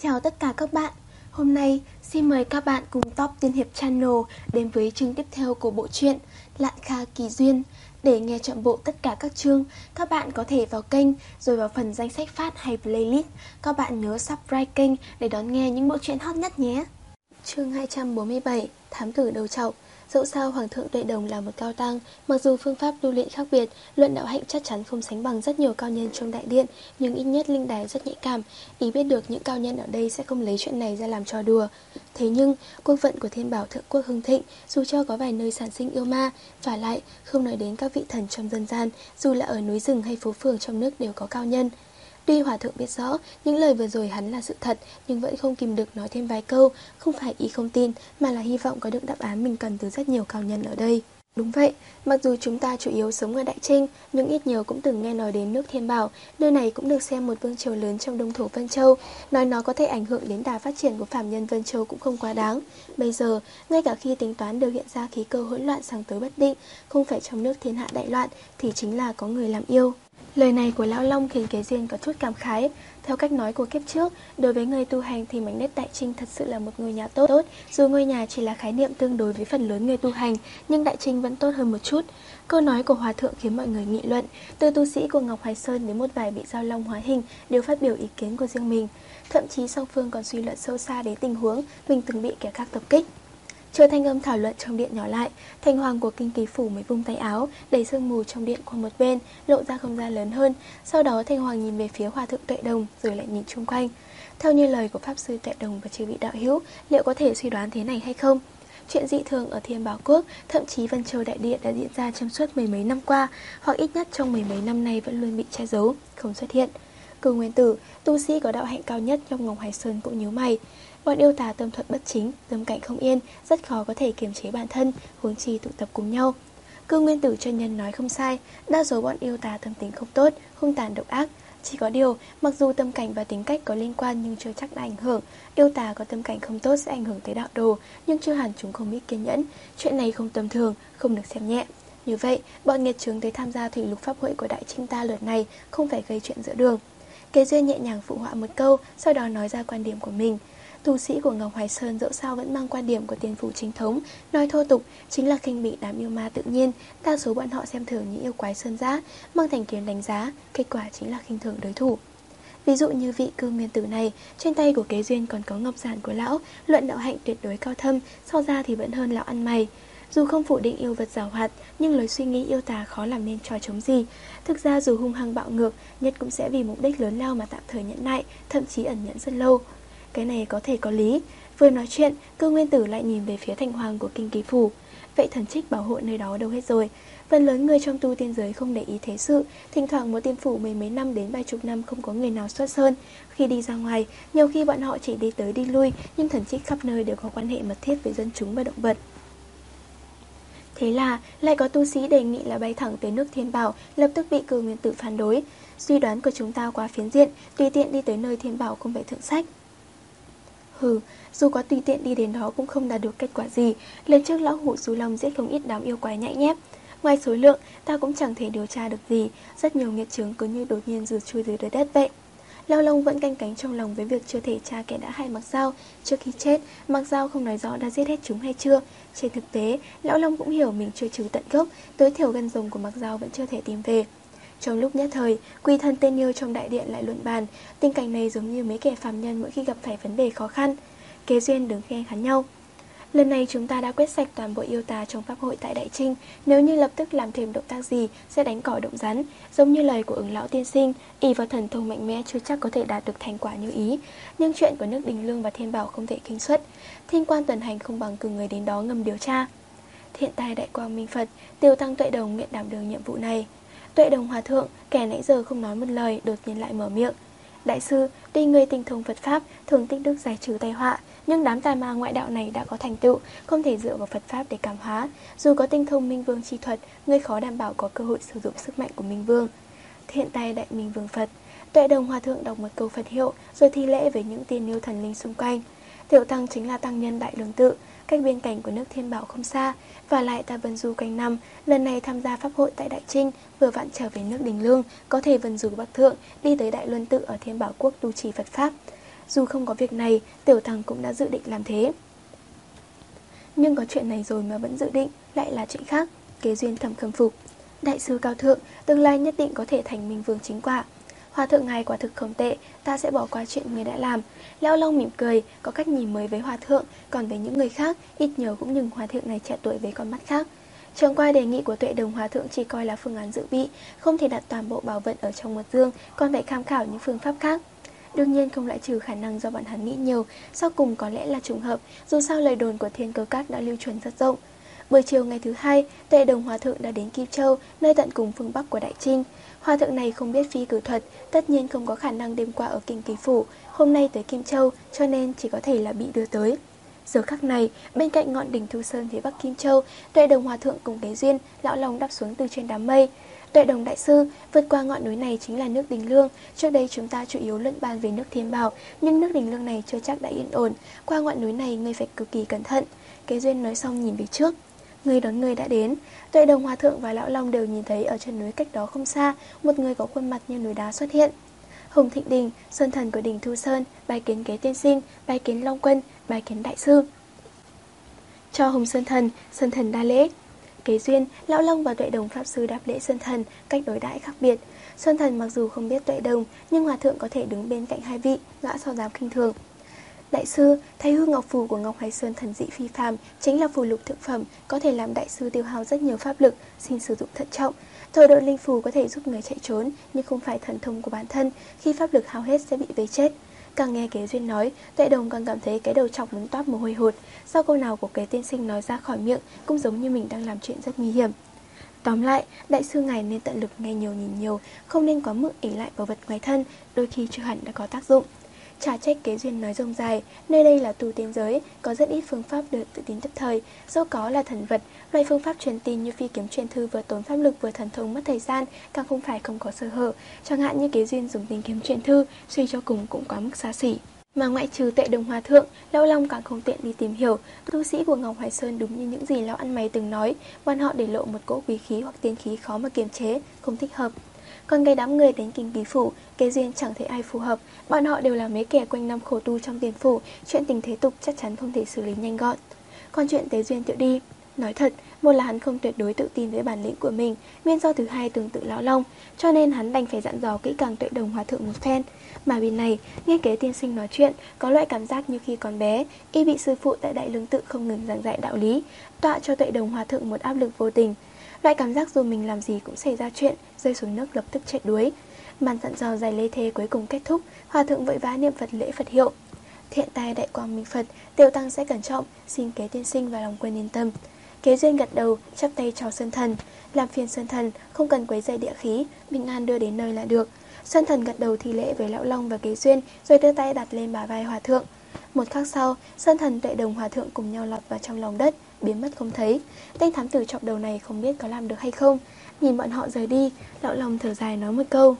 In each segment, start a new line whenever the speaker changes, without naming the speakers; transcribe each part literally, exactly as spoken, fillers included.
Chào tất cả các bạn. Hôm nay xin mời các bạn cùng Top Tiên Hiệp Channel đến với chương tiếp theo của bộ truyện Lạn Kha Kỳ Duyên. Để nghe trọn bộ tất cả các chương, các bạn có thể vào kênh rồi vào phần danh sách phát hay playlist. Các bạn nhớ subscribe kênh để đón nghe những bộ truyện hot nhất nhé. Chương hai trăm bốn mươi bảy, Thám tử đầu trọc. Dẫu sao Hoàng thượng Tuệ Đồng là một cao tăng, mặc dù phương pháp tu luyện khác biệt, luận đạo hạnh chắc chắn không sánh bằng rất nhiều cao nhân trong đại điện, nhưng ít nhất linh đài rất nhạy cảm, ý biết được những cao nhân ở đây sẽ không lấy chuyện này ra làm trò đùa. Thế nhưng, quốc vận của Thiên Bảo Thượng Quốc hưng thịnh, dù cho có vài nơi sản sinh yêu ma, và lại không nói đến các vị thần trong dân gian, dù là ở núi rừng hay phố phường trong nước đều có cao nhân. Tuy Hòa thượng biết rõ những lời vừa rồi hắn là sự thật, nhưng vẫn không kìm được nói thêm vài câu. Không phải ý không tin, mà là hy vọng có được đáp án mình cần từ rất nhiều cao nhân ở đây. Đúng vậy, mặc dù chúng ta chủ yếu sống ở Đại Trinh, nhưng ít nhiều cũng từng nghe nói đến nước Thiên Bảo. Nơi này cũng được xem một vương triều lớn trong đông thổ Vân Châu. Nói nó có thể ảnh hưởng đến đà phát triển của phàm nhân Vân Châu cũng không quá đáng. Bây giờ, ngay cả khi tính toán đều hiện ra khí cơ hỗn loạn sang tới bất định, không phải trong nước thiên hạ đại loạn, thì chính là có người làm yêu. Lời này của Lão Long khiến Kế Duyên có chút cảm khái. Theo cách nói của kiếp trước, đối với người tu hành thì mảnh đất Đại Trinh thật sự là một ngôi nhà tốt. Dù ngôi nhà chỉ là khái niệm tương đối với phần lớn người tu hành, nhưng Đại Trinh vẫn tốt hơn một chút. Câu nói của Hòa thượng khiến mọi người nghị luận. Từ tu sĩ của Ngọc Hoài Sơn đến một vài bị giao long hóa hình đều phát biểu ý kiến của riêng mình. Thậm chí song phương còn suy luận sâu xa đến tình huống mình từng bị kẻ khác tập kích. Chờ thanh âm thảo luận trong điện nhỏ lại, Thành Hoàng của Kinh Kỳ Phủ mới vung tay áo, đẩy sương mù trong điện qua một bên, lộ ra không gian lớn hơn. Sau đó Thành Hoàng nhìn về phía Hòa thượng Tuệ Đồng, rồi lại nhìn chung quanh. Theo như lời của Pháp sư Tuệ Đồng và chư vị đạo hữu, liệu có thể suy đoán thế này hay không? Chuyện dị thường ở Thiên Bảo Quốc, thậm chí Vân Châu Đại Địa đã diễn ra trong suốt mười mấy năm qua, hoặc ít nhất trong mười mấy năm nay vẫn luôn bị che giấu, không xuất hiện. Cư Nguyên Tử, tu sĩ có đạo hạnh cao nhất trong Ngọc Hoài Sơn cũng nhíu mày. Bọn yêu tà tâm thuận bất chính, tâm cảnh không yên, rất khó có thể kiềm chế bản thân, huống chi tụ tập cùng nhau. Cư Nguyên Tử chân nhân nói không sai, đa số bọn yêu tà tâm tính không tốt, hung tàn độc ác. Chỉ có điều, mặc dù tâm cảnh và tính cách có liên quan nhưng chưa chắc đã ảnh hưởng. Yêu tà có tâm cảnh không tốt sẽ ảnh hưởng tới đạo đồ, nhưng chưa hẳn chúng không biết kiên nhẫn. Chuyện này không tầm thường, không được xem nhẹ. Như vậy, bọn nghiệt chướng tới tham gia thủy lục pháp hội của Đại Trinh ta lượt này không phải gây chuyện giữa đường. Kế Duyên nhẹ nhàng phụ họa một câu, sau đó nói ra quan điểm của mình. Tu sĩ của Ngọc Hoài Sơn dẫu sao vẫn mang quan điểm của tiền phủ chính thống, nói thô tục chính là khinh bị đám yêu ma tự nhiên. Đa số bọn họ xem thường những yêu quái sơn dã, mang thành kiếm đánh giá, kết quả chính là khinh thường đối thủ. Ví dụ như vị Cư Nguyên Tử này, trên tay của Kế Duyên còn có ngọc giản của lão, luận đạo hạnh tuyệt đối cao thâm, so ra thì vẫn hơn lão ăn mày. Dù không phủ định yêu vật giàu hoạt, nhưng lối suy nghĩ yêu tà khó làm nên trò chống gì. Thực ra dù hung hăng bạo ngược, nhất cũng sẽ vì mục đích lớn lao mà tạm thời nhẫn nại, thậm chí ẩn nhẫn rất lâu. Cái này có thể có lý. Vừa nói chuyện, Cư Nguyên Tử lại nhìn về phía Thành Hoàng của Kinh Kỳ Phủ. Vậy thần trích bảo hộ nơi đó đâu hết rồi? Phần lớn người trong tu tiên giới không để ý thế sự. Thỉnh thoảng một tiên phủ mười mấy năm đến vài chục năm không có người nào xuất sơn. Khi đi ra ngoài, nhiều khi bọn họ chỉ đi tới đi lui, nhưng thần trích khắp nơi đều có quan hệ mật thiết với dân chúng và động vật. Thế là lại có tu sĩ đề nghị là bay thẳng tới nước Thiên Bảo, lập tức bị Cư Nguyên Tử phản đối. Suy đoán của chúng ta quá phiến diện, tùy tiện đi tới nơi Thiên Bảo không phải thượng sách. Hừ, dù có tùy tiện đi đến đó cũng không đạt được kết quả gì. Lần trước lão hủ Du Long giết không ít đám yêu quái nhãi nhép. Ngoài số lượng, ta cũng chẳng thể điều tra được gì. Rất nhiều nghiệt chướng cứ như đột nhiên rụt chui dưới đất vậy. Lão Long vẫn canh cánh trong lòng với việc chưa thể tra kẻ đã hại Mạc Dao. Trước khi chết, Mạc Dao không nói rõ đã giết hết chúng hay chưa. Trên thực tế, Lão Long cũng hiểu mình chưa trừ tận gốc, tối thiểu gân rồng của Mạc Dao vẫn chưa thể tìm về. Trong lúc nhất thời, Quỳ Thân tên yêu trong đại điện lại luận bàn. Tình cảnh này giống như mấy kẻ phàm nhân mỗi khi gặp phải vấn đề khó khăn. Kế Duyên đứng khe khán nhau. Lần này chúng ta đã quét sạch toàn bộ yêu tà trong pháp hội tại Đại Trinh. Nếu như lập tức làm thêm động tác gì sẽ đánh cỏ động rắn. Giống như lời của Ứng lão tiên sinh, ỷ vào thần thông mạnh mẽ chưa chắc có thể đạt được thành quả như ý. Nhưng chuyện của nước Đình Lương và Thiên Bảo không thể kinh xuất. Thiên quan tuần hành không bằng cử người đến đó ngầm điều tra. Thiện tài đại quang minh Phật, Tiêu tăng Tuệ Đồng nguyện đảm đường nhiệm vụ này. Tuệ Đồng hòa thượng, kẻ nãy giờ không nói một lời, đột nhiên lại mở miệng. Đại sư, tuy người tinh thông Phật Pháp, thường tích đức giải trừ tai họa, nhưng đám tà ma ngoại đạo này đã có thành tựu, không thể dựa vào Phật Pháp để cảm hóa. Dù có tinh thông Minh Vương chi thuật, người khó đảm bảo có cơ hội sử dụng sức mạnh của Minh Vương. Thiện tài đại Minh Vương Phật. Tuệ Đồng hòa thượng đọc một câu Phật hiệu, rồi thi lễ với những tiên yêu thần linh xung quanh. Tiểu tăng chính là tăng nhân Đại Lương Tự, cách biên cảnh của nước Thiên Bảo không xa. Và lại ta vân du quanh năm, lần này tham gia pháp hội tại Đại Trinh, vừa vặn trở về nước Đình Lương, có thể vân du Bắc Thượng, đi tới Đại Luân Tự ở Thiên Bảo Quốc tu trì Phật Pháp. Dù không có việc này, Tiểu Tăng cũng đã dự định làm thế. Nhưng có chuyện này rồi mà vẫn dự định, lại là chuyện khác. Kế Duyên thầm khâm phục. Đại sư cao thượng, tương lai nhất định có thể thành minh vương chính quả. Hòa thượng ngài quả thực không tệ, ta sẽ bỏ qua chuyện người đã làm. Lão Long mỉm cười, có cách nhìn mới với hòa thượng, còn với những người khác, ít nhiều cũng nhìn hòa thượng này trẻ tuổi với con mắt khác. Chẳng qua đề nghị của Tuệ Đồng hòa thượng chỉ coi là phương án dự bị, không thể đặt toàn bộ bảo vật ở trong một dương, còn phải tham khảo những phương pháp khác. Đương nhiên không loại trừ khả năng do bọn hắn nghĩ nhiều, sau cùng có lẽ là trùng hợp, dù sao lời đồn của Thiên Cơ Các đã lưu truyền rất rộng. Buổi chiều ngày thứ hai, Tuệ Đồng hòa thượng đã đến Kim Châu, nơi tận cùng phương Bắc của Đại Trinh. Hòa thượng này không biết phi cử thuật, tất nhiên không có khả năng đêm qua ở Kinh Kỳ Phủ, hôm nay tới Kim Châu, cho nên chỉ có thể là bị đưa tới. Giờ khắc này, bên cạnh ngọn đỉnh Thu Sơn phía Bắc Kim Châu, Tuệ Đồng hòa thượng cùng Kế Duyên, Lão Long đáp xuống từ trên đám mây. Tuệ Đồng đại sư, vượt qua ngọn núi này chính là nước Đình Lương. Trước đây chúng ta chủ yếu luận bàn về nước Thiên Bảo, nhưng nước Đình Lương này chưa chắc đã yên ổn. Qua ngọn núi này ngươi phải cực kỳ cẩn thận. Kế Duyên nói xong nhìn về trước. Người đón người đã đến. Tuệ Đồng hòa thượng và Lão Long đều nhìn thấy ở chân núi cách đó không xa, một người có khuôn mặt như núi đá xuất hiện. Hồng Thịnh Đình, sơn thần của đỉnh Thu Sơn, bái kiến Kế tiên sinh, bái kiến Long Quân, bái kiến đại sư. Cho Hồng Sơn thần, Sơn thần đa lễ. Kế Duyên, Lão Long và Tuệ Đồng pháp sư đáp lễ Sơn thần, cách đối đãi khác biệt. Sơn thần mặc dù không biết Tuệ Đồng, nhưng hòa thượng có thể đứng bên cạnh hai vị, gã sao dám khinh thường. Đại sư, Thái hư ngọc phù của Ngọc Hải Sơn thần dị phi phàm, chính là phù lục thượng phẩm, có thể làm đại sư tiêu hao rất nhiều pháp lực, xin sử dụng thận trọng. Thổ độ linh phù có thể giúp người chạy trốn, nhưng không phải thần thông của bản thân, khi pháp lực hao hết sẽ bị vây chết. Càng nghe Kế Duyên nói, Tuệ Đồng càng cảm thấy cái đầu chọc muốn toát mồ hôi hột. Sau câu nào của Kế tiên sinh nói ra khỏi miệng, cũng giống như mình đang làm chuyện rất nguy hiểm. Tóm lại, đại sư ngài nên tận lực nghe nhiều nhìn nhiều, không nên quá mức ỷ lại vào vật ngoài thân, đôi khi chưa hẳn đã có tác dụng. Chả trách Kế Duyên nói rông dài, nơi đây là tu tiên giới, có rất ít phương pháp được tự tin nhất thời, dẫu có là thần vật, loại phương pháp truyền tin như phi kiếm truyền thư vừa tốn pháp lực vừa thần thông mất thời gian, càng không phải không có sơ hở, chẳng hạn như Kế Duyên dùng tinh kiếm truyền thư, suy cho cùng cũng quá mức xa xỉ. Mà ngoại trừ Tuệ Đồng hòa thượng, Lão Long càng không tiện đi tìm hiểu, tu sĩ của Ngọc Hoài Sơn đúng như những gì lão ăn mày từng nói, bọn họ để lộ một cỗ quý khí hoặc tiên khí khó mà kiềm chế, không thích hợp. Còn cái đám người đến Kinh Kỳ Phủ, Kế Duyên chẳng thấy ai phù hợp, bọn họ đều là mấy kẻ quanh năm khổ tu trong tiền phủ, chuyện tình thế tục chắc chắn không thể xử lý nhanh gọn. Còn chuyện Tế Duyên tự đi, nói thật, một là hắn không tuyệt đối tự tin với bản lĩnh của mình, nguyên do thứ hai tương tự Lão Long, cho nên hắn đành phải dặn dò kỹ càng Tuệ Đồng hòa thượng một phen. Mà bên này, nghe Kế tiên sinh nói chuyện, có loại cảm giác như khi còn bé, y bị sư phụ tại Đại Lương Tự không ngừng giảng dạy đạo lý, tọa cho Tuệ Đồng hòa thượng một áp lực vô tình. Loại cảm giác dù mình làm gì cũng xảy ra chuyện, rơi xuống nước lập tức chết đuối. Màn dặn dò dài lê thê cuối cùng kết thúc, hòa thượng vội vã niệm Phật lễ Phật hiệu. Thiện tài đại quang minh Phật, Tiểu tăng sẽ cẩn trọng, xin Kế tiên sinh và Long Quân yên tâm. Kế Duyên gật đầu, chắp tay chào Sơn thần, làm phiền Sơn thần, không cần quấy rầy địa khí, bình an đưa đến nơi là được. Sơn thần gật đầu thi lễ với Lão Long và Kế Duyên, rồi đưa tay đặt lên bả vai hòa thượng. Một khắc sau, Sơn thần Tuệ Đồng hòa thượng cùng nhau lọt vào trong lòng đất, biến mất không thấy. Tên thám tử chọc đầu này không biết có làm được hay không. Nhìn bọn họ rời đi, Lão Long thở dài nói một câu.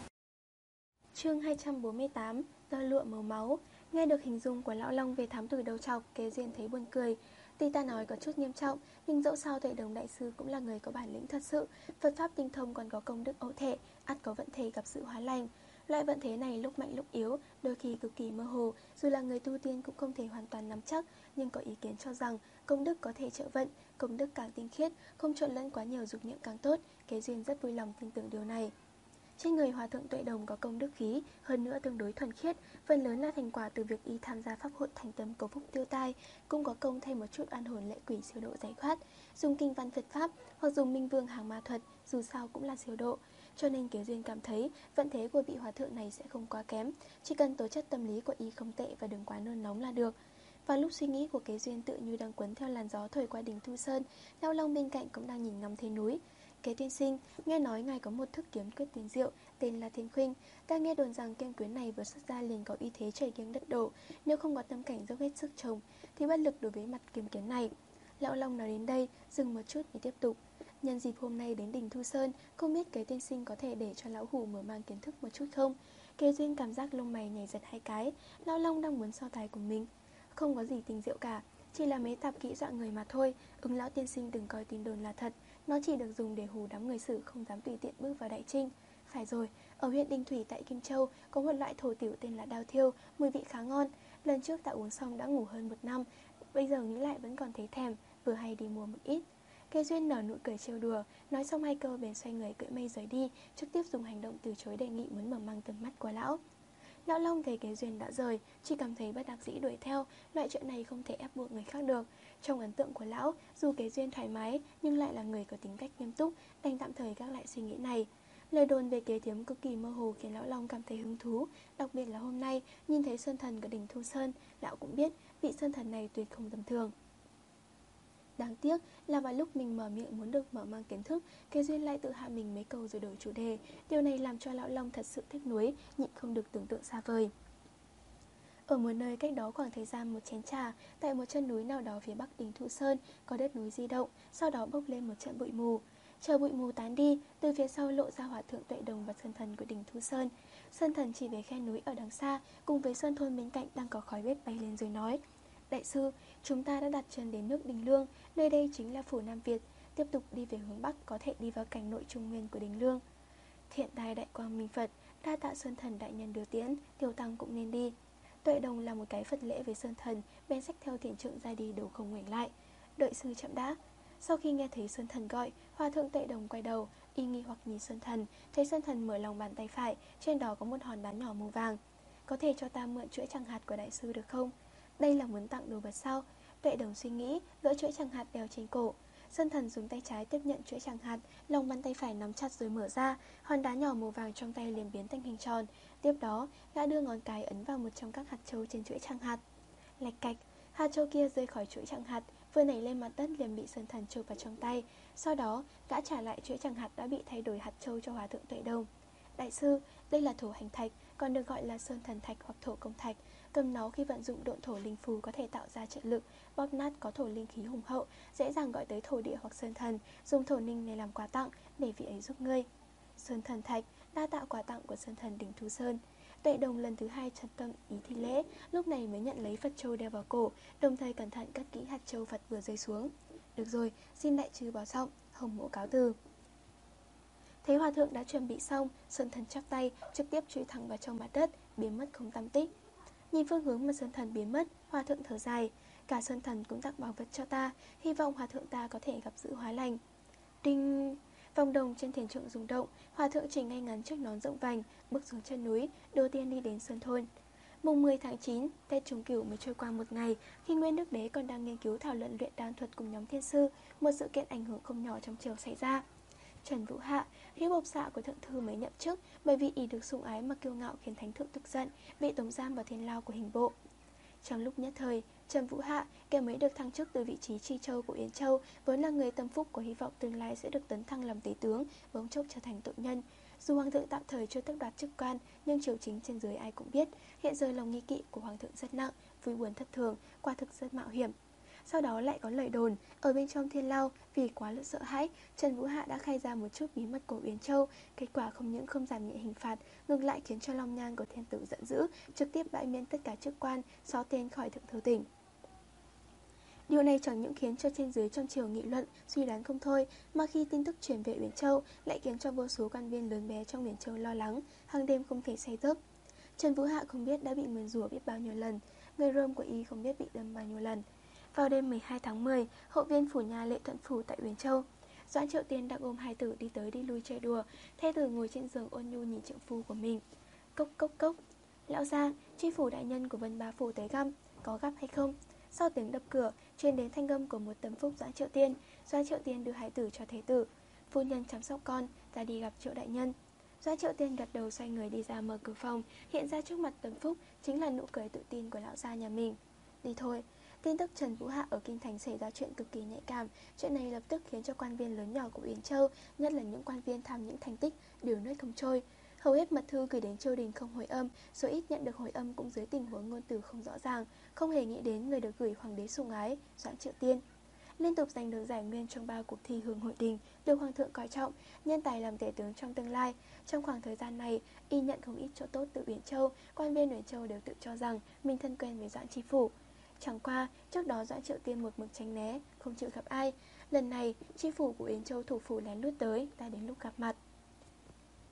Chương hai trăm bốn mươi tám, tơ lụa màu máu. Nghe được hình dung của Lão Long về thám tử đầu trọc, Kế Duyên thấy buồn cười. Tuy ta nói có chút nghiêm trọng, nhưng dẫu sao Tuệ Đồng đại sư cũng là người có bản lĩnh thật sự, Phật pháp tinh thông còn có công đức ẫu thể, ắt có vận thể gặp sự hóa lành. Loại vận thế này lúc mạnh lúc yếu, đôi khi cực kỳ mơ hồ, dù là người tu tiên cũng không thể hoàn toàn nắm chắc, nhưng có ý kiến cho rằng công đức có thể trợ vận, công đức càng tinh khiết, không trộn lẫn quá nhiều dục niệm càng tốt. Kế Duyên rất vui lòng tin tưởng điều này. Trên người hòa thượng Tuệ Đồng có công đức khí, hơn nữa tương đối thuần khiết, phần lớn là thành quả từ việc y tham gia pháp hội thành tâm cầu phúc tiêu tai, cũng có công thêm một chút an hồn lệ quỷ siêu độ giải thoát, dùng kinh văn Phật pháp hoặc dùng minh vương hàng ma thuật, dù sao cũng là siêu độ. Cho nên Kế Duyên cảm thấy vận thế của vị hòa thượng này sẽ không quá kém, chỉ cần tố chất tâm lý của y không tệ và đừng quá nôn nóng là được. Vào lúc suy nghĩ của Kế Duyên tự như đang quấn theo làn gió thổi qua đỉnh Thu Sơn, Lão Long bên cạnh cũng đang nhìn ngắm thế núi. Kế tiên sinh, nghe nói ngài có một thức kiếm quyết tiền diệu, tên là Thiên Khuynh. Ta nghe đồn rằng kiếm quyến này vừa xuất ra liền có uy thế trời nghiêng đất đổ, nếu không có tâm cảnh dốc hết sức trồng thì bất lực đối với mặt kiếm kiếm này. Lão Long nói đến đây, dừng một chút mới tiếp tục. Nhân dịp hôm nay đến đỉnh Thu Sơn, không biết Kế tiên sinh có thể để cho lão hủ mở mang kiến thức một chút không? Kế Duyên cảm giác lông mày nhảy giật hai cái, Lão Long đang muốn so tài cùng mình. Không có gì tình diệu cả, chỉ là mấy tạp kỹ dọa người mà thôi. Ứng lão tiên sinh đừng coi tin đồn là thật, nó chỉ được dùng để hù đám người Sử không dám tùy tiện bước vào Đại Trinh. Phải rồi, Ở huyện Đình Thủy tại Kim Châu có một loại thổ tiểu tên là đào thiêu, mùi vị khá ngon. Lần trước ta uống xong đã ngủ hơn một năm, bây giờ nghĩ lại vẫn còn thấy thèm, vừa hay đi mua một ít. Kế Duyên nở nụ cười trêu đùa, nói xong hai câu bèn xoay người cưỡi mây rời đi, trực tiếp dùng hành động từ chối đề nghị muốn mở mang tầm mắt của lão. Lão Long thấy Kế Duyên đã rời, chỉ cảm thấy bất đắc dĩ đuổi theo, loại chuyện này không thể ép buộc người khác được. Trong ấn tượng của lão, dù Kế Duyên thoải mái nhưng lại là người có tính cách nghiêm túc, đành tạm thời gác lại suy nghĩ này. Lời đồn về Kế Thiếm cực kỳ mơ hồ khiến lão Long cảm thấy hứng thú, đặc biệt là hôm nay nhìn thấy sơn thần của đỉnh Thu Sơn, lão cũng biết vị sơn thần này tuyệt không tầm thường. Đáng tiếc là vào lúc mình mở miệng muốn được mở mang kiến thức, Kế Duyên lại tự hạ mình mấy câu rồi đổi chủ đề. Điều này làm cho lão Long thật sự tiếc nuối, nhịn không được tưởng tượng xa vời. Ở một nơi cách đó khoảng thời gian một chén trà, tại một chân núi nào đó phía bắc đỉnh Thu Sơn, có đất núi di động, sau đó bốc lên một trận bụi mù. Chờ bụi mù tán đi, từ phía sau lộ ra Hòa thượng Tuệ Đồng và sơn thần của đỉnh Thu Sơn. Sơn thần chỉ về khe núi ở đằng xa, cùng với sơn thôn bên cạnh đang có khói bếp bay lên rồi nói: Đại sư, chúng ta đã đặt chân đến nước Đình Lương, nơi đây chính là phủ Nam Việt. Tiếp tục đi về hướng Bắc có thể đi vào cảnh nội trung nguyên của Đình Lương. Thiện tài đại quang minh Phật, đa tạ sơn thần đại nhân đưa tiễn, tiểu tăng cũng nên đi. Tuệ Đồng là một cái Phật lễ với sơn thần, bên xách theo thiền trượng ra đi đầu không ngoảnh lại. Đợi sư chậm đã. Sau khi nghe thấy sơn thần gọi, Hòa thượng Tuệ Đồng quay đầu, y nghi hoặc nhìn sơn thần, thấy sơn thần mở lòng bàn tay phải, trên đó có một hòn đá nhỏ màu vàng. Có thể cho ta mượn chuỗi chẳng hạt của đại sư được không? Đây là muốn tặng đồ vật sao? Tuệ Đồng suy nghĩ, gỡ chuỗi chẳng hạt đeo trên cổ. Sơn thần dùng tay trái tiếp nhận chuỗi chẳng hạt, lòng bàn tay phải nắm chặt rồi mở ra, hòn đá nhỏ màu vàng trong tay liền biến thành hình tròn. Tiếp đó, gã đưa ngón cái ấn vào một trong các hạt châu trên chuỗi chẳng hạt. Lạch cạch, hạt châu kia rơi khỏi chuỗi chẳng hạt, vừa nảy lên mặt đất liền bị sơn thần chộp vào trong tay. Sau đó, gã trả lại chuỗi chẳng hạt đã bị thay đổi hạt châu cho Hòa thượng Tuệ Đồng. Đại sư, đây là thổ hành thạch, còn được gọi là sơn thần thạch hoặc thổ công thạch. Cầm nó khi vận dụng độn thổ linh phù có thể tạo ra trợ lực, bóp nát có thổ linh khí hùng hậu, dễ dàng gọi tới thổ địa hoặc sơn thần, dùng thổ ninh này làm quà tặng để vị ấy giúp ngươi. Sơn thần thạch, đa tạo quà tặng của sơn thần đỉnh Thu Sơn. Tuệ Đồng lần thứ hai trân tâm ý thi lễ, lúc này mới nhận lấy Phật châu đeo vào cổ, đồng thời cẩn thận cất kỹ hạt châu Phật vừa rơi xuống. Được rồi, xin đại trư bảo trọng, Hồng Mộ cáo từ. Thấy Hòa thượng đã chuẩn bị xong, sơn thần chắp tay, trực tiếp chui thẳng vào trong mặt đất, biến mất không tăm tích. Nhìn phương hướng mà sơn thần biến mất, Hòa thượng thở dài. Cả sơn thần cũng tặng bảo vật cho ta, hy vọng Hòa thượng ta có thể gặp dự hóa lành. Đinh! Vòng đồng trên thiền trượng rung động, Hòa thượng chỉnh ngay ngắn chiếc nón rộng vành, bước xuống chân núi, đầu tiên đi đến sơn thôn. Mùng mười tháng chín, Tết Trung Cửu mới trôi qua một ngày, khi Nguyên Đức Đế còn đang nghiên cứu thảo luận luyện đan thuật cùng nhóm thiên sư, một sự kiện ảnh hưởng không nhỏ trong triều xảy ra. Trần Vũ Hạ, hữu bộc xạ của thượng thư mới nhậm chức, bởi vì ý được sủng ái mà kiêu ngạo khiến thánh thượng tức giận, bị tống giam vào thiên lao của hình bộ. Trong lúc nhất thời, Trần Vũ Hạ, kẻ mới được thăng chức từ vị trí Tri Châu của Yến Châu, vốn là người tâm phúc có hy vọng tương lai sẽ được tấn thăng làm tế tướng, bỗng chốc trở thành tội nhân. Dù hoàng thượng tạm thời chưa tước đoạt chức quan, nhưng triều chính trên dưới ai cũng biết, hiện giờ lòng nghi kỵ của hoàng thượng rất nặng, vui buồn thất thường, quả thực rất mạo hiểm. Sau đó lại có lời đồn, ở bên trong thiên lao, vì quá là sợ hãi, Trần Vũ Hạ đã khai ra một chút bí mật của Uyển Châu. Kết quả không những không giảm nhẹ hình phạt, ngược lại khiến cho Long Nhan của thiên tử giận dữ, trực tiếp bãi miễn tất cả chức quan, xóa tên khỏi thượng thư tỉnh. Điều này chẳng những khiến cho trên dưới trong triều nghị luận, suy đoán không thôi, mà khi tin tức truyền về Uyển Châu lại khiến cho vô số quan viên lớn bé trong Uyển Châu lo lắng, hàng đêm không thể say giấc. Trần Vũ Hạ không biết đã bị nguyền rủa biết bao nhiêu lần, người rơm của y không biết bị đâm bao nhiêu lần. Vào đêm mười hai tháng mười, hậu viên phủ nhà Lệ Thuận Phủ tại Uyển Châu, Doãn Triệu Tiên đang ôm hai tử đi tới đi lui chơi đùa, thê tử ngồi trên giường ôn nhu nhìn trượng phu của mình. Cốc cốc cốc. Lão gia, tri phủ đại nhân của Vân Bá phủ tới găm, có gặp hay không? Sau tiếng đập cửa, truyền đến thanh âm của một tấm phúc Doãn Triệu Tiên. Doãn Triệu Tiên đưa hai tử cho thế tử. Phu nhân chăm sóc con, ta đi gặp Triệu đại nhân. Doãn Triệu Tiên gật đầu xoay người đi ra mở cửa phòng, hiện ra trước mặt tấm phúc chính là nụ cười tự tin của lão gia nhà mình. Đi thôi. Tin tức Trần Vũ Hạ ở Kinh Thành xảy ra chuyện cực kỳ nhạy cảm. Chuyện này lập tức khiến cho quan viên lớn nhỏ của Uyển Châu, nhất là những quan viên tham những thành tích, đều nuốt không trôi. Hầu hết mật thư gửi đến triều đình không hồi âm, số ít nhận được hồi âm cũng dưới tình huống ngôn từ không rõ ràng, không hề nghĩ đến người được gửi hoàng đế sủng ái, Doãn Triệu Tiên. Liên tục giành được giải nguyên trong ba cuộc thi hương hội đình, được hoàng thượng coi trọng, nhân tài làm tể tướng trong tương lai. Trong khoảng thời gian này, y nhận không ít chỗ tốt từ Uyển Châu, quan viên Uyển Châu đều tự cho rằng mình thân quen với Doãn tri phủ. Chẳng qua, trước đó Doãn Triệu Tiên một mực tránh né, không chịu gặp ai. Lần này, tri phủ của Yến Châu thủ phủ lén lút tới, ta đến lúc gặp mặt.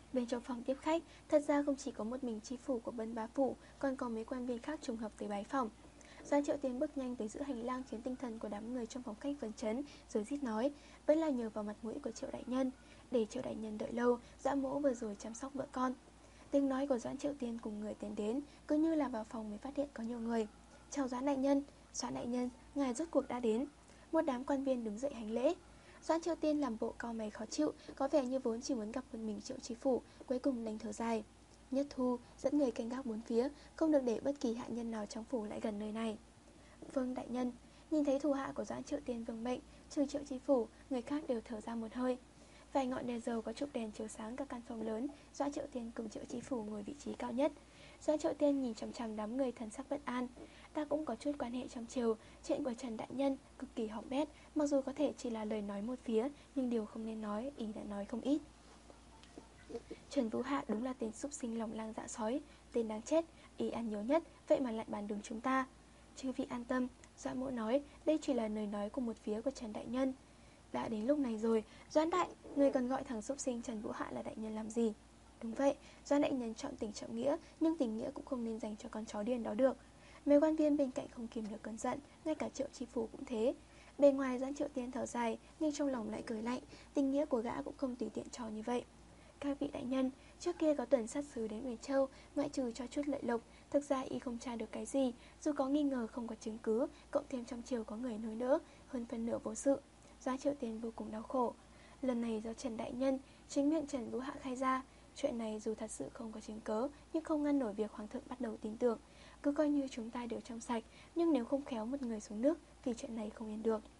Bên trong phòng tiếp khách, thật ra không chỉ có một mình tri phủ của Bân Bá Phủ, còn có mấy quan viên khác trùng hợp tới bái phỏng. Doãn Triệu Tiên bước nhanh tới giữa hành lang khiến tinh thần của đám người trong phòng khách phấn chấn, rồi rít nói, vẫn là nhờ vào mặt mũi của Triệu đại nhân. Để Triệu đại nhân đợi lâu, Dã mỗ vừa rồi chăm sóc vợ con. Tiếng nói của Doãn Triệu Tiên cùng người tiến đến, cứ như là vào phòng mới phát hiện có nhiều người. Chào Doãn đại nhân, Doãn đại nhân, ngài rốt cuộc đã đến. Một đám quan viên đứng dậy hành lễ. Doãn Triệu Tiên làm bộ cau mày khó chịu, có vẻ như vốn chỉ muốn gặp một mình Triệu tri phủ, cuối cùng đành thở dài. Nhất Thu dẫn người canh gác bốn phía, không được để bất kỳ hạ nhân nào trong phủ lại gần nơi này. Vâng đại nhân. Nhìn thấy thủ hạ của Doãn Triệu Tiên vâng mệnh, trừ Triệu tri phủ, người khác đều thở ra một hơi. Vài ngọn đèn dầu có chụp đèn chiếu sáng các căn phòng lớn. Doãn Triệu Tiên cùng Triệu tri phủ ngồi vị trí cao nhất. Doãn Triệu Tiên nhìn chằm chằm đám người thần sắc bất an. Ta cũng có chút quan hệ trong triều. Chuyện của Trần đại nhân cực kỳ hỏng bét. Mặc dù có thể chỉ là lời nói một phía, nhưng điều không nên nói, ý đã nói không ít. Trần Vũ Hạ đúng là tên súc sinh lòng lang dạ sói, tên đáng chết, ý ăn nhiều nhất, vậy mà lại bàn đường chúng ta. Chư vị an tâm, Doãn mỗ nói, đây chỉ là lời nói của một phía của Trần đại nhân. Đã đến lúc này rồi, Doãn đại, người còn gọi thằng súc sinh Trần Vũ Hạ là đại nhân làm gì? Đúng vậy, Doãn đại nhân chọn tình trọng nghĩa, nhưng tình nghĩa cũng không nên dành cho con chó điên đó được. Mấy quan viên bên cạnh không kìm được cơn giận, ngay cả Triệu tri phủ cũng thế. Bề ngoài Doãn Triệu Tiên thở dài, nhưng trong lòng lại cười lạnh, tình nghĩa của gã cũng không tùy tiện trò như vậy. Các vị đại nhân, trước kia có tuần sát sứ đến Uyển Châu, ngoại trừ cho chút lợi lộc, thực ra y không tra được cái gì, dù có nghi ngờ không có chứng cứ, cộng thêm trong triều có người nói nữa, hơn phần nửa vô sự. Doãn Triệu Tiên vô cùng đau khổ. Lần này do Trần đại nhân, chính miệng Trần Vũ Hạ khai ra, chuyện này dù thật sự không có chứng cớ, nhưng không ngăn nổi việc hoàng thượng bắt đầu tin tưởng. Cứ coi như chúng ta đều trong sạch, nhưng nếu không khéo một người xuống nước, thì chuyện này không yên được.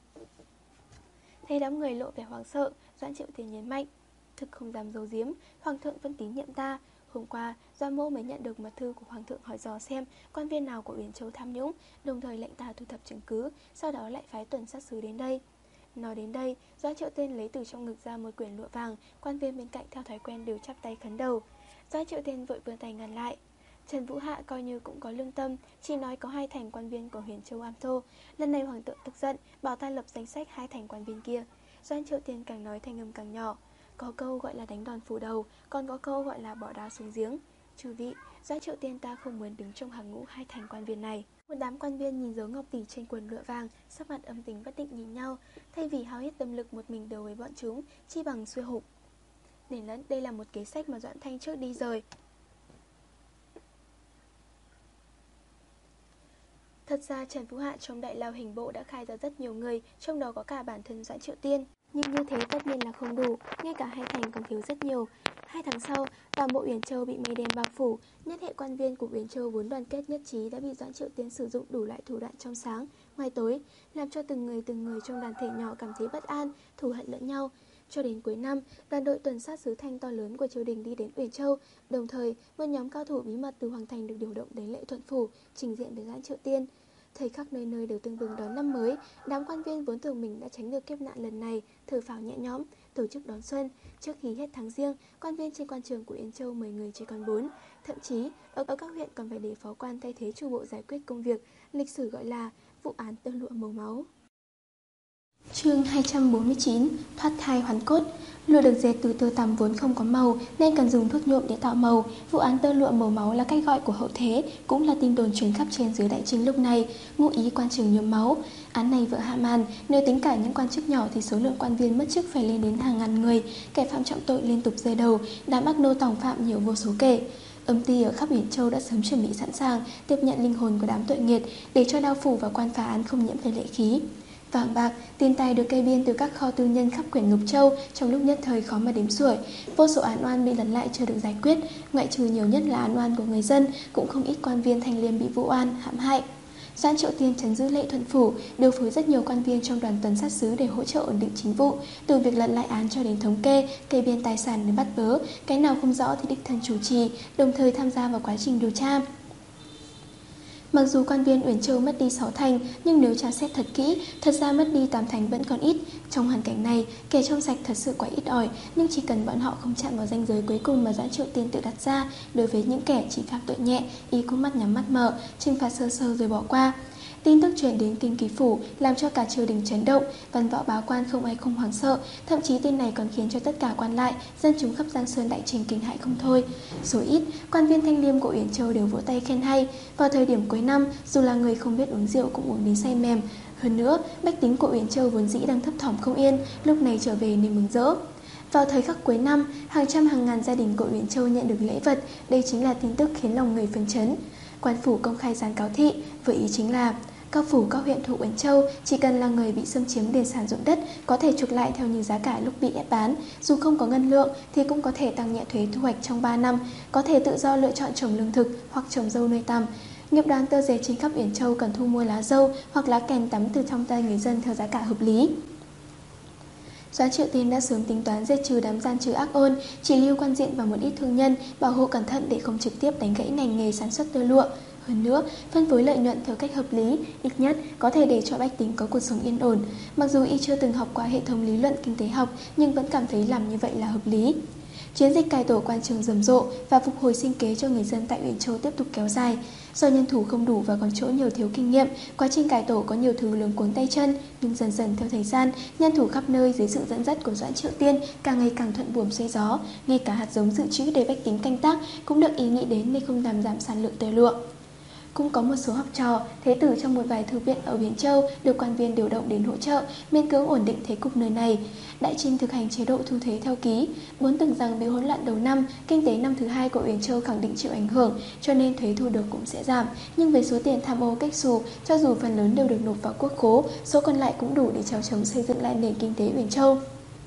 Thấy đám người lộ vẻ hoảng sợ, Doãn Triệu Tiên nhấn mạnh, thực không dám giấu giếm, hoàng thượng vẫn tín nhiệm ta. Hôm qua, Doãn mỗ mới nhận được mật thư của hoàng thượng hỏi dò xem quan viên nào của Uyển Châu tham nhũng, đồng thời lệnh ta thu thập chứng cứ, sau đó lại phái tuần sát sứ đến đây. Nói đến đây, Doãn Triệu Tiên lấy từ trong ngực ra một quyển lụa vàng, quan viên bên cạnh theo thói quen đều chắp tay khấn đầu. Doãn Triệu Tiên vội vươn tay ngăn lại. Trần Vũ Hạ coi như cũng có lương tâm, chỉ nói có hai thành quan viên của Huyền Châu Am Thô. Lần này hoàng thượng tức giận, bảo ta lập danh sách hai thành quan viên kia. Doãn Triệu Tiên càng nói thanh âm càng nhỏ. Có câu gọi là đánh đòn phủ đầu, còn có câu gọi là bỏ đá xuống giếng. Chư vị, Doãn Triệu Tiên ta không muốn đứng trong hàng ngũ hai thành quan viên này. Một đám quan viên nhìn dấu ngọc tỷ trên quần lụa vàng, sắc mặt âm tình bất định nhìn nhau. Thay vì hao hết tâm lực một mình đấu với bọn chúng, chi bằng xuôi hụp. Để lẫn đây là một kế sách mà Doãn Thanh trước đi rời. Thật ra Trần Vũ Hạ trong đại lao hình bộ đã khai ra rất nhiều người, trong đó có cả bản thân Doãn Triệu Tiên. Nhưng như thế tất nhiên là không đủ, ngay cả hai thành còn thiếu rất nhiều. Hai tháng sau, toàn bộ Uyển Châu bị mây đen bao phủ. Nhất hệ quan viên của Uyển Châu vốn đoàn kết nhất trí đã bị Doãn Triệu Tiên sử dụng đủ loại thủ đoạn trong sáng, ngoài tối, làm cho từng người từng người trong đoàn thể nhỏ cảm thấy bất an, thù hận lẫn nhau. Cho đến cuối năm, đoàn đội tuần sát sứ thanh to lớn của triều đình đi đến Uyển Châu. Đồng thời, một nhóm cao thủ bí mật từ Hoàng Thành được điều động đến Lệ Thuận Phủ, trình diện với Doãn Triệu Tiên. Thời khắc nơi nơi đều tưng bừng đón năm mới, đám quan viên vốn tưởng mình đã tránh được kiếp nạn lần này, thở phào nhẹ nhõm, tổ chức đón xuân. Trước khi hết tháng riêng, quan viên trên quan trường của Uyển Châu mười người chỉ còn bốn. Thậm chí, ở, ở các huyện còn phải để phó quan thay thế chủ bộ giải quyết công việc, lịch sử gọi là vụ án tơ lụa màu máu. Chương hai trăm bốn mươi chín, thoát thai hoàn cốt. Lụa được dệt từ tơ tằm vốn không có màu nên cần dùng thuốc nhuộm để tạo màu. Vụ án tơ lụa màu máu là cách gọi của hậu thế, cũng là tin đồn truyền khắp trên dưới đại trinh lúc này. Ngụ ý quan trường nhuốm máu. Án này vỡ hạ màn, nếu tính cả những quan chức nhỏ thì số lượng quan viên mất chức phải lên đến hàng ngàn người. Kẻ phạm trọng tội liên tục rơi đầu, đám ác nô tòng phạm nhiều vô số kể. Âm ty ở khắp Uyển Châu đã sớm chuẩn bị sẵn sàng tiếp nhận linh hồn của đám tội nghiệt, để cho đao phủ và quan phá án không nhiễm phải lệ khí. Vàng bạc, tiền tài được kê biên từ các kho tư nhân khắp quyển Ngục Châu, trong lúc nhất thời khó mà đếm xuể. Vô số án oan bị lật lại chưa được giải quyết, ngoại trừ nhiều nhất là án oan của người dân, cũng không ít quan viên Thanh Liêm bị vu oan, hãm hại. Doãn Triệu Tiên trấn giữ Lệ Thuận Phủ, điều phối rất nhiều quan viên trong đoàn tuần sát sứ để hỗ trợ ổn định chính vụ, từ việc lật lại án cho đến thống kê, kê biên tài sản đến bắt bớ, cái nào không rõ thì đích thân chủ trì, đồng thời tham gia vào quá trình điều tra. Mặc dù quan viên Uyển Châu mất đi sáu thành, nhưng nếu tra xét thật kỹ, thật ra mất đi tám thành vẫn còn ít. Trong hoàn cảnh này, kẻ trong sạch thật sự quá ít ỏi, nhưng chỉ cần bọn họ không chạm vào ranh giới cuối cùng mà Doãn Triệu Tiên tự đặt ra, đối với những kẻ chỉ phạm tội nhẹ, y cũng mắt nhắm mắt mở, trừng phạt sơ sơ rồi bỏ qua. Tin tức truyền đến Kinh Kỳ Phủ làm cho cả triều đình chấn động, văn võ báo quan không ai không hoảng sợ, thậm chí tin này còn khiến cho tất cả quan lại, dân chúng khắp Giang Sơn đại trình kinh hãi không thôi. Số ít, quan viên thanh liêm của Uyển Châu đều vỗ tay khen hay. Vào thời điểm cuối năm, dù là người không biết uống rượu cũng uống đến say mềm. Hơn nữa, bách tính của Uyển Châu vốn dĩ đang thấp thỏm không yên, lúc này trở về nên mừng rỡ. Vào thời khắc cuối năm, hàng trăm hàng ngàn gia đình của Uyển Châu nhận được lễ vật, đây chính là tin tức khiến lòng người phấn chấn. Quan phủ công khai dán cáo thị, với ý chính là các phủ các huyện thuộc Uyển Châu chỉ cần là người bị xâm chiếm điền sản ruộng đất có thể chuộc lại theo như giá cả lúc bị ép bán, dù không có ngân lượng thì cũng có thể tăng nhẹ thuế thu hoạch trong ba năm, có thể tự do lựa chọn trồng lương thực hoặc trồng dâu nuôi tằm. Nghiệp đoàn tơ dệt trên khắp Uyển Châu cần thu mua lá dâu hoặc lá kèn tắm từ trong tay người dân theo giá cả hợp lý. Doãn Triệu Tiên đã sớm tính toán diệt trừ đám gian trừ ác ôn, chỉ lưu quan diện và một ít thương nhân, bảo hộ cẩn thận để không trực tiếp đánh gãy ngành nghề sản xuất tơ lụa. Hơn nữa, phân phối lợi nhuận theo cách hợp lý, ít nhất có thể để cho bách tính có cuộc sống yên ổn. Mặc dù y chưa từng học qua hệ thống lý luận kinh tế học, nhưng vẫn cảm thấy làm như vậy là hợp lý. Chiến dịch cải tổ quan trường rầm rộ và phục hồi sinh kế cho người dân tại Uyển Châu tiếp tục kéo dài. Do nhân thủ không đủ và còn chỗ nhiều thiếu kinh nghiệm, quá trình cải tổ có nhiều thứ luống cuống tay chân, nhưng dần dần theo thời gian, nhân thủ khắp nơi dưới sự dẫn dắt của Doãn Triệu Tiên càng ngày càng thuận buồm xuôi gió, ngay cả hạt giống dự trữ để bách tính canh tác cũng được ý nghĩ đến để không làm giảm sản lượng tơ lụa. Cũng có một số học trò, thế tử trong một vài thư viện ở Uyển Châu được quan viên điều động đến hỗ trợ, miễn cưỡng ổn định thế cục nơi này. Đại Trinh thực hành chế độ thu thuế theo ký, vốn tưởng rằng bị hỗn loạn đầu năm, kinh tế năm thứ hai của Uyển Châu khẳng định chịu ảnh hưởng, cho nên thuế thu được cũng sẽ giảm. Nhưng với số tiền tham ô cách xù, cho dù phần lớn đều được nộp vào quốc khố, số còn lại cũng đủ để trèo chống xây dựng lại nền kinh tế Uyển Châu.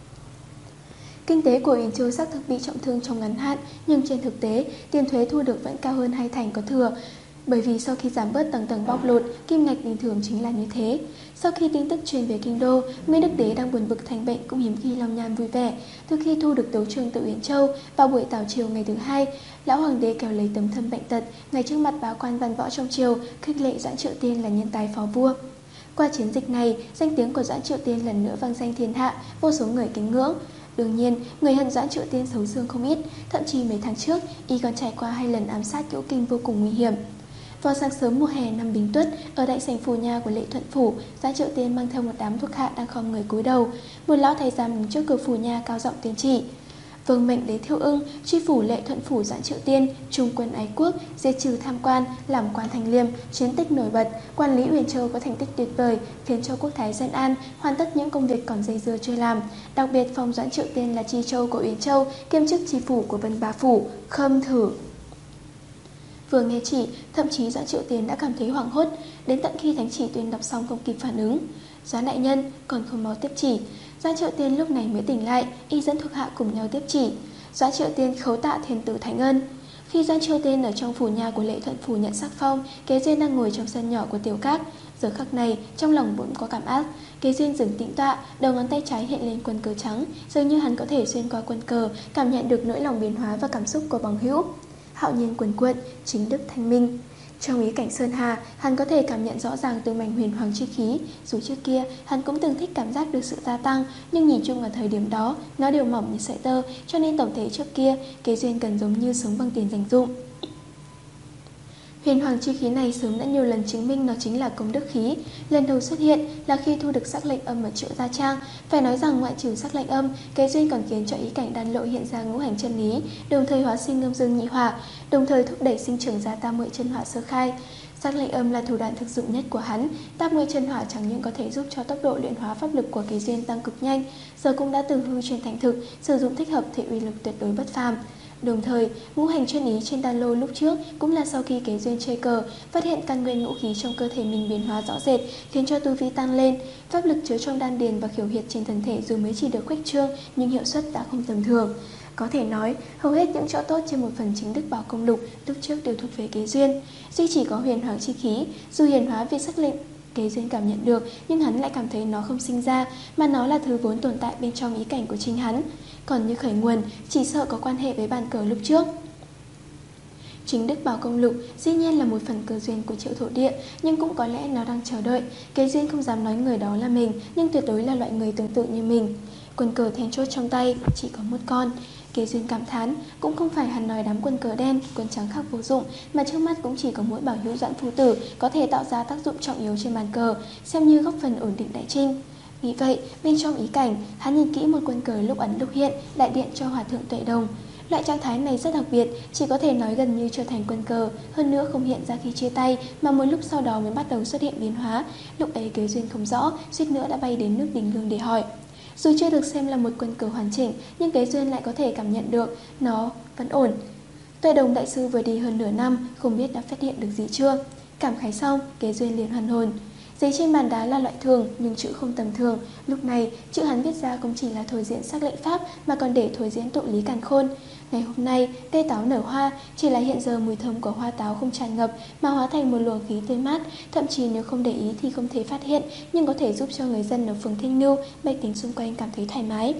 Kinh tế của Uyển Châu xác thực bị trọng thương trong ngắn hạn, nhưng trên thực tế, tiền thuế thu được vẫn cao hơn hai thành có thừa. Bởi vì sau khi giảm bớt tầng tầng bóc lột, kim ngạch bình thường chính là như thế. Sau khi tin tức truyền về kinh đô, Nguyễn Đức Đế đang buồn bực thành bệnh cũng hiếm khi lòng nhan vui vẻ. Từ khi thu được tấu chương từ Uyển Châu, vào buổi tảo triều ngày thứ hai, lão hoàng đế kéo lấy tấm thân bệnh tật, ngay trước mặt báo quan văn võ trong triều, khích lệ Doãn Triệu Tiên là nhân tài phò vua. Qua chiến dịch này, danh tiếng của Doãn Triệu Tiên lần nữa vang danh thiên hạ, vô số người kính ngưỡng. Đương nhiên, người hận Doãn Triệu Tiên xấu xương không ít, thậm chí mấy tháng trước, y còn trải qua hai lần ám sát Cửu Kinh vô cùng nguy hiểm. Vào sáng sớm mùa hè năm Bính Tuất, ở đại sảnh phủ nhà của Lệ Thuận phủ, Doãn Triệu Tiên mang theo một đám thuộc hạ đang khom người cúi đầu. Một lão thái giám đứng trước cửa phủ nhà cao giọng tuyên chỉ: vâng mệnh đế Thiệu Ưng, truy phủ Lệ Thuận phủ Doãn Triệu Tiên, trung quân ái quốc, diệt trừ tham quan, làm quan thành liêm, chiến tích nổi bật, quản lý Uyển Châu có thành tích tuyệt vời, khiến cho quốc thái dân an, hoàn tất những công việc còn dây dưa chưa làm. Đặc biệt phong Doãn Triệu Tiên là tri châu của Uyển Châu, kiêm chức tri phủ của Vân Bá phủ. Khâm thử. Vừa nghe chỉ, thậm chí Doãn Triệu Tiên đã cảm thấy hoảng hốt, đến tận khi thánh chỉ tuyên đọc xong không kịp phản ứng. Doãn đại nhân, còn không mau tiếp chỉ. Doãn Triệu Tiên lúc này mới tỉnh lại, y dẫn thuộc hạ cùng nhau tiếp chỉ. Doãn Triệu Tiên khấu tạ thiên tử thánh ân. Khi Doãn Triệu Tiên ở trong phủ nhà của Lệ Thuận phủ nhận sắc phong, Kế Duyên đang ngồi trong sân nhỏ của Tiểu Các. Giờ khắc này, trong lòng bỗng có cảm ác. Kế Duyên dừng tĩnh tọa, đầu ngón tay trái hiện lên quân cờ trắng, dường như hắn có thể xuyên qua quân cờ, cảm nhận được nỗi lòng biến hóa và cảm xúc của bằng hữu. Hạo nhiên quần quận, chính đức thanh minh. Trong ý cảnh Sơn Hà, hắn có thể cảm nhận rõ ràng từng mảnh huyền hoàng chi khí. Dù trước kia, hắn cũng từng thích cảm giác được sự gia tăng, nhưng nhìn chung ở thời điểm đó, nó đều mỏng như sợi tơ, cho nên tổng thể trước kia, Kế Duyên gần giống như sống bằng tiền dành dụm. Huyền hoàng chi khí này sớm đã nhiều lần chứng minh nó chính là công đức khí. Lần đầu xuất hiện là khi thu được sắc lệnh âm ở Triệu Gia Trang. Phải nói rằng ngoại trừ sắc lệnh âm, Kế Duyên còn khiến cho ý cảnh đan lộ hiện ra ngũ hành chân lý, đồng thời hóa sinh âm dương nhị hỏa, đồng thời thúc đẩy sinh trưởng ra tam muội chân hỏa sơ khai. Sắc lệnh âm là thủ đoạn thực dụng nhất của hắn. Tam muội chân hỏa chẳng những có thể giúp cho tốc độ luyện hóa pháp lực của Kế Duyên tăng cực nhanh, giờ cũng đã từ hư chuyển thành thực, sử dụng thích hợp thì uy lực tuyệt đối bất phàm. Đồng thời, ngũ hành chân ý trên đan lô lúc trước cũng là sau khi Kế Duyên chơi cờ, phát hiện căn nguyên ngũ khí trong cơ thể mình biến hóa rõ rệt, khiến cho tu vi tăng lên. Pháp lực chứa trong đan điền và khiếu huyệt trên thân thể dù mới chỉ được khuếch trương, nhưng hiệu suất đã không tầm thường. Có thể nói, hầu hết những chỗ tốt trên một phần chính đức bảo công lục lúc trước đều thuộc về Kế Duyên. Duy chỉ có huyền hoàng chi khí, dù hiển hóa vì sắc lệnh Kế Duyên cảm nhận được, nhưng hắn lại cảm thấy nó không sinh ra, mà nó là thứ vốn tồn tại bên trong ý cảnh của chính hắn. Còn như khởi nguồn, chỉ sợ có quan hệ với bàn cờ lúc trước. Chính Đức Bảo Công Lục dĩ nhiên là một phần cơ duyên của Triệu Thổ Địa, nhưng cũng có lẽ nó đang chờ đợi. Kế Duyên không dám nói người đó là mình, nhưng tuyệt đối là loại người tương tự như mình. Quân cờ then chốt trong tay chỉ có một con. Kế Duyên cảm thán, cũng không phải hắn nói đám quân cờ đen, quân trắng khác vô dụng, mà trước mắt cũng chỉ có mỗi Bảo Hữu Doãn Phu Tử có thể tạo ra tác dụng trọng yếu trên bàn cờ, xem như góp phần ổn định đại trinh. Nghĩ vậy, bên trong ý cảnh, hắn nhìn kỹ một quân cờ lúc ẩn lúc hiện, đại điện cho Hòa Thượng Tuệ Đồng. Loại trạng thái này rất đặc biệt, chỉ có thể nói gần như trở thành quân cờ, hơn nữa không hiện ra khi chia tay, mà một lúc sau đó mới bắt đầu xuất hiện biến hóa. Lúc ấy Kế Duyên không rõ, suýt nữa đã bay đến nước Đình Lương để hỏi. Dù chưa được xem là một quân cờ hoàn chỉnh, nhưng Kế Duyên lại có thể cảm nhận được nó vẫn ổn. Tuệ Đồng đại sư vừa đi hơn nửa năm, không biết đã phát hiện được gì chưa. Cảm khái xong, Kế Duyên liền hoàn hồn. Giấy trên bàn đá là loại thường, nhưng chữ không tầm thường. Lúc này, chữ hắn viết ra không chỉ là thôi diễn sắc lệnh pháp, mà còn để thôi diễn tụ lý càn khôn. Ngày hôm nay, cây táo nở hoa, chỉ là hiện giờ mùi thơm của hoa táo không tràn ngập, mà hóa thành một luồng khí tươi mát. Thậm chí nếu không để ý thì không thể phát hiện, nhưng có thể giúp cho người dân ở phường Thanh Nưu, bách tính xung quanh cảm thấy thoải mái.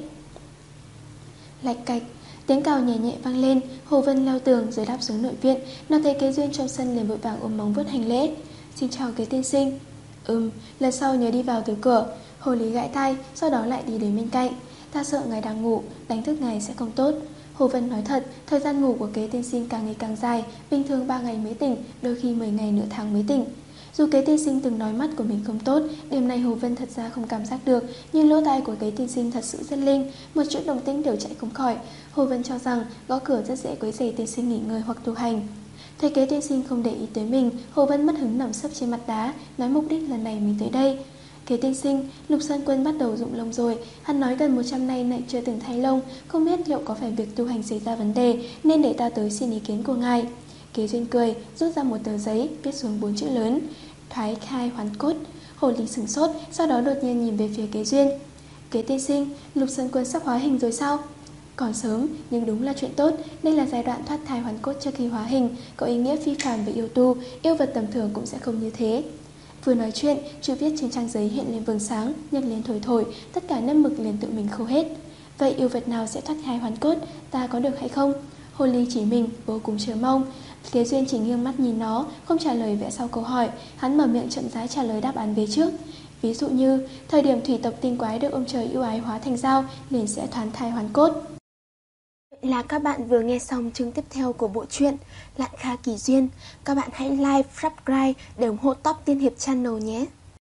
Lạch cạch, tiếng cào nhẹ nhẹ vang lên. Hồ Vân leo tường rồi đáp xuống nội viện. Nó thấy Kế Duyên trong sân liền vội vàng ôm móng vuốt hành lễ. Xin chào Kế tiên sinh. Ừm, lần sau nhớ đi vào từ cửa. Hồ Lý gãi tai, sau đó lại đi đến bên cạnh. Ta sợ ngài đang ngủ, đánh thức ngài sẽ không tốt. Hồ Vân nói thật, thời gian ngủ của Kế tiên sinh càng ngày càng dài, bình thường ba ngày mới tỉnh, đôi khi mười ngày nửa tháng mới tỉnh. Dù Kế tiên sinh từng nói mắt của mình không tốt, điểm này Hồ Vân thật ra không cảm giác được, nhưng lỗ tai của Kế tiên sinh thật sự rất linh, một chút động tĩnh đều chạy không khỏi. Hồ Vân cho rằng gõ cửa rất dễ quấy rầy tiên sinh nghỉ ngơi hoặc tu hành. Thấy Kế tiên sinh không để ý tới mình, Hồ Vân mất hứng nằm sấp trên mặt đá, nói mục đích lần này mình tới đây. Kế tiên sinh, Lục Sơn Quân bắt đầu rụng lông rồi, hắn nói gần một trăm nay lại chưa từng thay lông, không biết liệu có phải việc tu hành xảy ra vấn đề, nên để ta tới xin ý kiến của ngài. Kế Duyên cười, rút ra một tờ giấy, viết xuống bốn chữ lớn: thoái khai hoán cốt. Hồ Lý sửng sốt, sau đó đột nhiên nhìn về phía Kế Duyên. Kế tiên sinh, Lục Sơn Quân sắp hóa hình rồi sao? Còn sớm, nhưng đúng là chuyện tốt. Đây là giai đoạn thoát thai hoán cốt trước khi hóa hình, có ý nghĩa phi phàm với yêu tu, yêu vật tầm thường cũng sẽ không như thế. Vừa nói chuyện, chữ viết trên trang giấy hiện lên vầng sáng, nhấc lên thổi thổi, tất cả nếp mực liền tự mình khô hết. Vậy yêu vật nào sẽ thoát thai hoán cốt, ta có được hay không? Hồ Ly chỉ mình, vô cùng chờ mong. Kế Duyên chỉ nghiêng mắt nhìn nó, không trả lời vẽ sau câu hỏi, hắn mở miệng chậm rãi trả lời đáp án về trước. Ví dụ như, thời điểm thủy tộc tinh quái được ông trời ưu ái hóa thành dao, liền sẽ thoát thai hoán cốt. Vậy là các bạn vừa nghe xong chương tiếp theo của bộ truyện Lạn Kha Kỳ Duyên. Các bạn hãy like, subscribe để ủng hộ Top Tiên Hiệp Channel nhé.